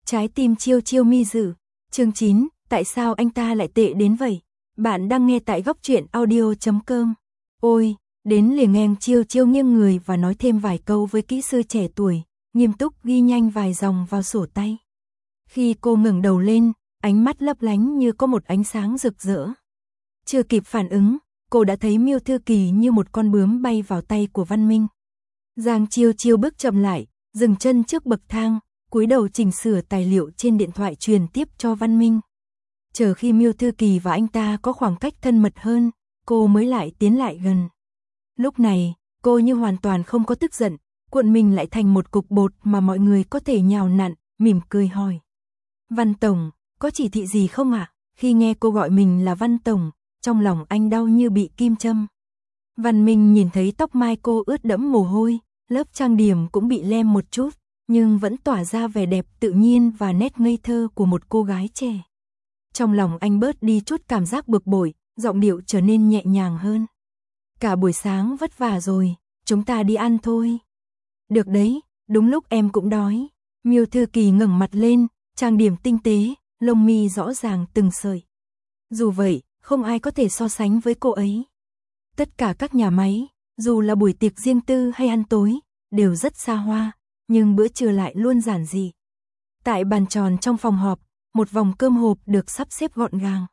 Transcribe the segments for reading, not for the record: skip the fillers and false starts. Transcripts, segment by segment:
Trái tim Chiêu Chiêu mi dự. Chương 9, tại sao anh ta lại tệ đến vậy? Bạn đang nghe tại góc truyện audio.com. Ôi, đến liền ngang Chiêu Chiêu nghiêng người và nói thêm vài câu với kỹ sư trẻ tuổi, nghiêm túc ghi nhanh vài dòng vào sổ tay. Khi cô ngẩng đầu lên, ánh mắt lấp lánh như có một ánh sáng rực rỡ. Chưa kịp phản ứng, cô đã thấy Miêu Thư Kỳ như một con bướm bay vào tay của Văn Minh. Giang Chiêu Chiêu bước chậm lại, dừng chân trước bậc thang, cúi đầu chỉnh sửa tài liệu trên điện thoại truyền tiếp cho Văn Minh. Chờ khi Miêu Thư Kỳ và anh ta có khoảng cách thân mật hơn, cô mới lại tiến lại gần. Lúc này, cô như hoàn toàn không có tức giận, cuộn mình lại thành một cục bột mà mọi người có thể nhào nặn, mỉm cười hỏi. Văn Tổng, có chỉ thị gì không ạ? Khi nghe cô gọi mình là Văn Tổng, trong lòng anh đau như bị kim châm. Văn Minh nhìn thấy tóc mai cô ướt đẫm mồ hôi, lớp trang điểm cũng bị lem một chút, nhưng vẫn tỏa ra vẻ đẹp tự nhiên và nét ngây thơ của một cô gái trẻ. Trong lòng anh bớt đi chút cảm giác bực bội, giọng điệu trở nên nhẹ nhàng hơn. Cả buổi sáng vất vả rồi, chúng ta đi ăn thôi. Được đấy, đúng lúc em cũng đói. Miêu Thư Kỳ ngẩng mặt lên, trang điểm tinh tế, lông mi rõ ràng từng sợi. Dù vậy, không ai có thể so sánh với cô ấy. Tất cả các nhà máy, dù là buổi tiệc riêng tư hay ăn tối, đều rất xa hoa, nhưng bữa trưa lại luôn giản dị. Tại bàn tròn trong phòng họp, một vòng cơm hộp được sắp xếp gọn gàng.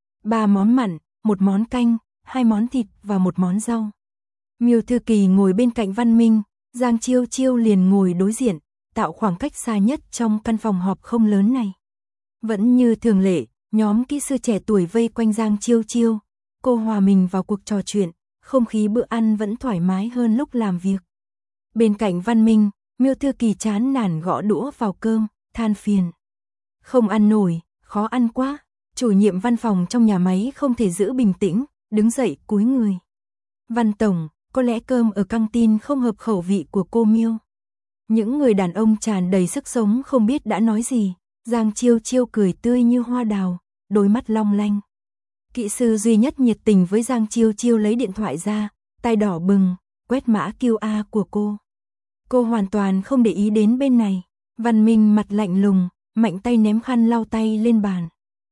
3 món mặn, 1 món canh, 2 món thịt và 1 món rau. Miêu Thư Kỳ ngồi bên cạnh Văn Minh, Giang Chiêu Chiêu liền ngồi đối diện, tạo khoảng cách xa nhất trong căn phòng họp không lớn này. Vẫn như thường lệ, nhóm kỹ sư trẻ tuổi vây quanh Giang Chiêu Chiêu, cô hòa mình vào cuộc trò chuyện, không khí bữa ăn vẫn thoải mái hơn lúc làm việc. Bên cạnh Văn Minh, Miêu Thư Kỳ chán nản gõ đũa vào cơm, than phiền. Không ăn nổi, khó ăn quá. Chủ nhiệm văn phòng trong nhà máy không thể giữ bình tĩnh, đứng dậy cúi người. Văn Tổng, có lẽ cơm ở căng tin không hợp khẩu vị của cô Miêu. Những người đàn ông tràn đầy sức sống không biết đã nói gì. Giang Chiêu Chiêu cười tươi như hoa đào, đôi mắt long lanh. Kỹ sư duy nhất nhiệt tình với Giang Chiêu Chiêu lấy điện thoại ra, tay đỏ bừng, quét mã QR của cô. Cô hoàn toàn không để ý đến bên này. Văn Minh mặt lạnh lùng, mạnh tay ném khăn lau tay lên bàn.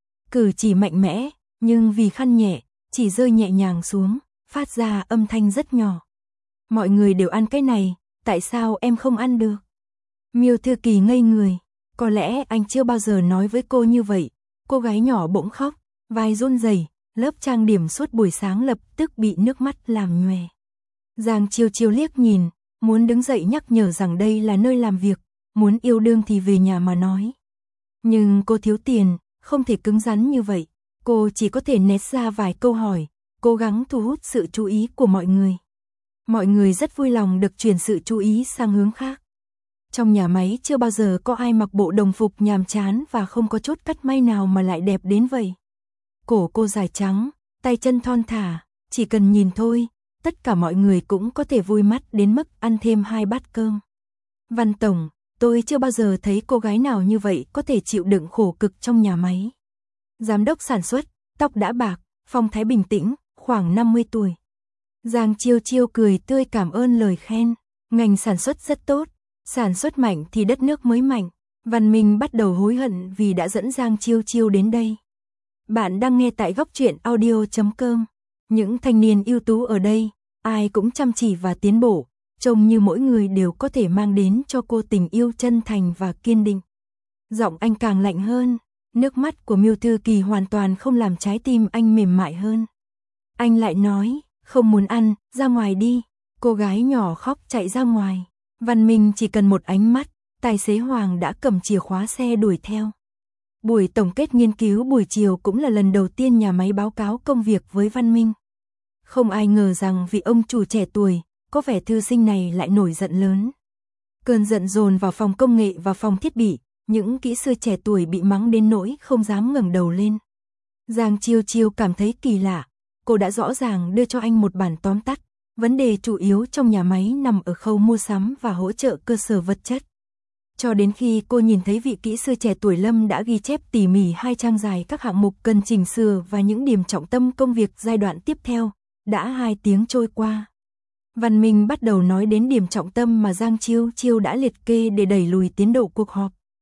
Cử chỉ mạnh mẽ, nhưng vì khăn nhẹ, chỉ rơi nhẹ nhàng xuống, phát ra âm thanh rất nhỏ. Mọi người đều ăn cái này, tại sao em không ăn được? Miêu Thư Kỳ ngây người, có lẽ anh chưa bao giờ nói với cô như vậy. Cô gái nhỏ bỗng khóc, vai run rẩy, lớp trang điểm suốt buổi sáng lập tức bị nước mắt làm nhòe. Giang Chiêu Chiêu liếc nhìn, muốn đứng dậy nhắc nhở rằng đây là nơi làm việc, muốn yêu đương thì về nhà mà nói. Nhưng cô thiếu tiền, không thể cứng rắn như vậy. Cô chỉ có thể nét ra vài câu hỏi, cố gắng thu hút sự chú ý của mọi người. Mọi người rất vui lòng được chuyển sự chú ý sang hướng khác. Trong nhà máy chưa bao giờ có ai mặc bộ đồng phục nhàm chán và không có chút cắt may nào mà lại đẹp đến vậy. Cổ cô dài trắng, tay chân thon thả, chỉ cần nhìn thôi, tất cả mọi người cũng có thể vui mắt đến mức ăn thêm 2 bát cơm. Văn Tổng, tôi chưa bao giờ thấy cô gái nào như vậy có thể chịu đựng khổ cực trong nhà máy. Giám đốc sản xuất, tóc đã bạc, phong thái bình tĩnh, khoảng 50 tuổi. Giang Chiêu Chiêu cười tươi cảm ơn lời khen. Ngành sản xuất rất tốt, sản xuất mạnh thì đất nước mới mạnh. Văn Minh bắt đầu hối hận vì đã dẫn Giang Chiêu Chiêu đến đây. Bạn đang nghe tại góc truyện audio.com. Những thanh niên ưu tú ở đây, ai cũng chăm chỉ và tiến bộ, trông như mỗi người đều có thể mang đến cho cô tình yêu chân thành và kiên định. Giọng anh càng lạnh hơn, nước mắt của Miêu Thư Kỳ hoàn toàn không làm trái tim anh mềm mại hơn. Anh lại nói, không muốn ăn, ra ngoài đi. Cô gái nhỏ khóc chạy ra ngoài. Văn Minh chỉ cần một ánh mắt, tài xế Hoàng đã cầm chìa khóa xe đuổi theo. Buổi tổng kết nghiên cứu buổi chiều cũng là lần đầu tiên nhà máy báo cáo công việc với Văn Minh. Không ai ngờ rằng vị ông chủ trẻ tuổi, có vẻ thư sinh này lại nổi giận lớn. Cơn giận dồn vào phòng công nghệ và phòng thiết bị, những kỹ sư trẻ tuổi bị mắng đến nỗi không dám ngẩng đầu lên. Giang Chiêu Chiêu cảm thấy kỳ lạ, cô đã rõ ràng đưa cho anh một bản tóm tắt, vấn đề chủ yếu trong nhà máy nằm ở khâu mua sắm và hỗ trợ cơ sở vật chất. Cho đến khi cô nhìn thấy vị kỹ sư trẻ tuổi Lâm đã ghi chép tỉ mỉ 2 trang dài các hạng mục cần chỉnh sửa và những điểm trọng tâm công việc giai đoạn tiếp theo, đã 2 tiếng trôi qua. Văn Minh bắt đầu nói đến điểm trọng tâm mà Giang Chiêu Chiêu đã liệt kê để đẩy lùi tiến độ cuộc họp.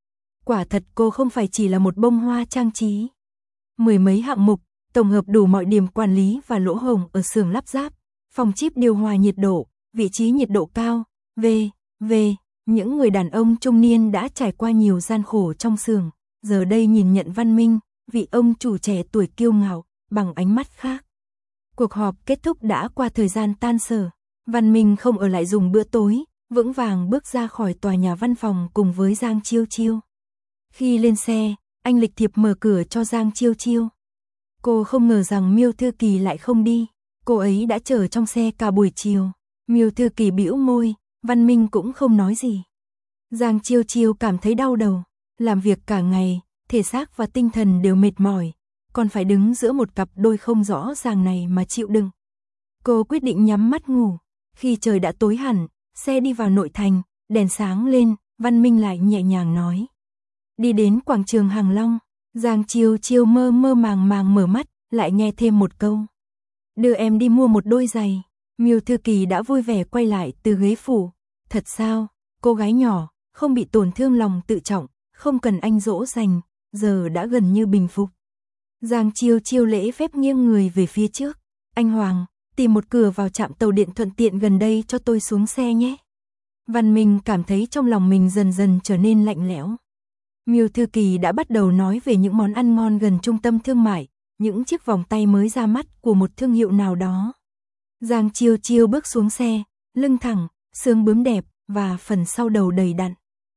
Quả thật cô không phải chỉ là một bông hoa trang trí. Mười mấy hạng mục, tổng hợp đủ mọi điểm quản lý và lỗ hổng ở xưởng lắp ráp, phòng chip điều hòa nhiệt độ, vị trí nhiệt độ cao, v.v. Những người đàn ông trung niên đã trải qua nhiều gian khổ trong xưởng, giờ đây nhìn nhận Văn Minh, vị ông chủ trẻ tuổi kiêu ngạo, bằng ánh mắt khác. Cuộc họp kết thúc đã qua thời gian tan sở. Văn Minh không ở lại dùng bữa tối, vững vàng bước ra khỏi tòa nhà văn phòng cùng với Giang Chiêu Chiêu. Khi lên xe, anh lịch thiệp mở cửa cho Giang Chiêu Chiêu. Cô không ngờ rằng Miêu Thư Kỳ lại không đi, cô ấy đã chờ trong xe cả buổi chiều. Miêu Thư Kỳ bĩu môi, Văn Minh cũng không nói gì. Giang Chiêu Chiêu cảm thấy đau đầu, làm việc cả ngày, thể xác và tinh thần đều mệt mỏi, còn phải đứng giữa một cặp đôi không rõ ràng này mà chịu đựng. Cô quyết định nhắm mắt ngủ. Khi trời đã tối hẳn, xe đi vào nội thành, đèn sáng lên, Văn Minh lại nhẹ nhàng nói. Đi đến quảng trường Hàng Long, Giang Chiêu Chiêu mơ mơ màng màng mở mắt, lại nghe thêm một câu. Đưa em đi mua một đôi giày. Miêu Thư Kỳ đã vui vẻ quay lại từ ghế phủ. Thật sao, cô gái nhỏ, không bị tổn thương lòng tự trọng, không cần anh dỗ dành, giờ đã gần như bình phục. Giang Chiêu Chiêu lễ phép nghiêng người về phía trước. Anh Hoàng, tìm một cửa vào trạm tàu điện thuận tiện gần đây cho tôi xuống xe nhé. Văn Minh cảm thấy trong lòng mình dần dần trở nên lạnh lẽo. Miêu Thư Kỳ đã bắt đầu nói về những món ăn ngon gần trung tâm thương mại, những chiếc vòng tay mới ra mắt của một thương hiệu nào đó. Giang Chiêu Chiêu bước xuống xe, lưng thẳng, xương bướm đẹp và phần sau đầu đầy đặn.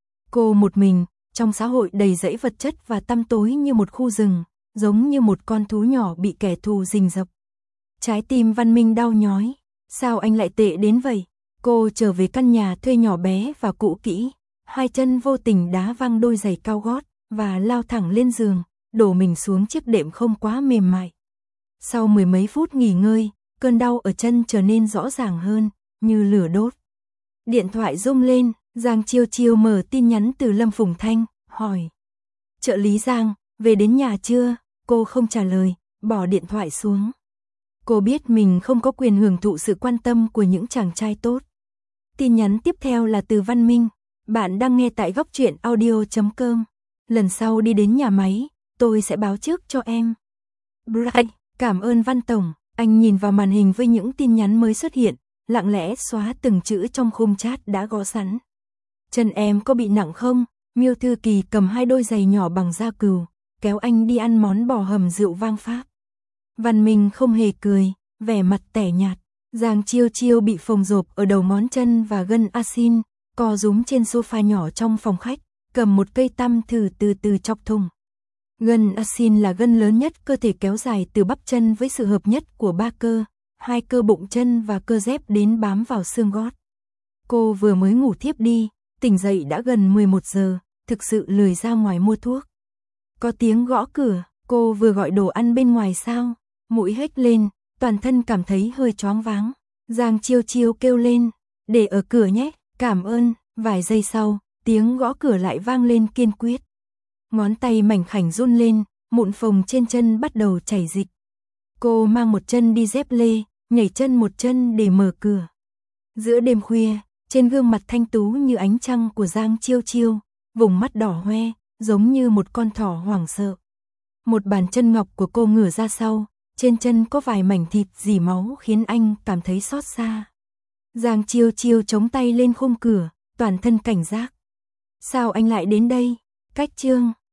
Cô một mình, trong xã hội đầy rẫy vật chất và tăm tối như một khu rừng, giống như một con thú nhỏ bị kẻ thù rình rập. Trái tim Văn Minh đau nhói, sao anh lại tệ đến vậy? Cô trở về căn nhà thuê nhỏ bé và cũ kỹ, hai chân vô tình đá văng đôi giày cao gót và lao thẳng lên giường, đổ mình xuống chiếc đệm không quá mềm mại. Sau mười mấy phút nghỉ ngơi, cơn đau ở chân trở nên rõ ràng hơn, như lửa đốt. Điện thoại rung lên, Giang Chiêu Chiêu mở tin nhắn từ Lâm Phùng Thanh, hỏi. Trợ lý Giang, về đến nhà chưa? Cô không trả lời, bỏ điện thoại xuống. Cô biết mình không có quyền hưởng thụ sự quan tâm của những chàng trai tốt. Tin nhắn tiếp theo là từ Văn Minh. Bạn đang nghe tại góc truyện audio.com. Lần sau đi đến nhà máy, tôi sẽ báo trước cho em. Bright, cảm ơn Văn Tổng. Anh nhìn vào màn hình với những tin nhắn mới xuất hiện, lặng lẽ xóa từng chữ trong khung chat đã gõ sẵn. Chân em có bị nặng không? Miêu Thư Kỳ cầm hai đôi giày nhỏ bằng da cừu, kéo anh đi ăn món bò hầm rượu vang Pháp. Văn Minh không hề cười, vẻ mặt tẻ nhạt. Giang Chiêu Chiêu bị phồng rộp ở đầu ngón chân và gân asin, co rúm trên sofa nhỏ trong phòng khách, cầm một cây tăm thử từ từ chọc thùng. Gân asin là gân lớn nhất cơ thể kéo dài từ bắp chân với sự hợp nhất của ba cơ, hai cơ bụng chân và cơ dép đến bám vào xương gót. Cô vừa mới ngủ thiếp đi, tỉnh dậy đã gần 11 giờ, thực sự lười ra ngoài mua thuốc. Có tiếng gõ cửa, cô vừa gọi đồ ăn bên ngoài sao? Mũi hếch lên, toàn thân cảm thấy hơi choáng váng. Giang Chiêu Chiêu kêu lên, để ở cửa nhé, cảm ơn. Vài giây sau, tiếng gõ cửa lại vang lên kiên quyết. Ngón tay mảnh khảnh run lên, mụn phồng trên chân bắt đầu chảy dịch. Cô mang một chân đi dép lê, nhảy chân một chân để mở cửa. Giữa đêm khuya, trên gương mặt thanh tú như ánh trăng của Giang Chiêu Chiêu, vùng mắt đỏ hoe, giống như một con thỏ hoảng sợ. Một bàn chân ngọc của cô ngửa ra sau, trên chân có vài mảnh thịt rỉ máu khiến anh cảm thấy xót xa. Giang Chiêu Chiêu chống tay lên khung cửa, toàn thân cảnh giác. Sao anh lại đến đây? Cách chương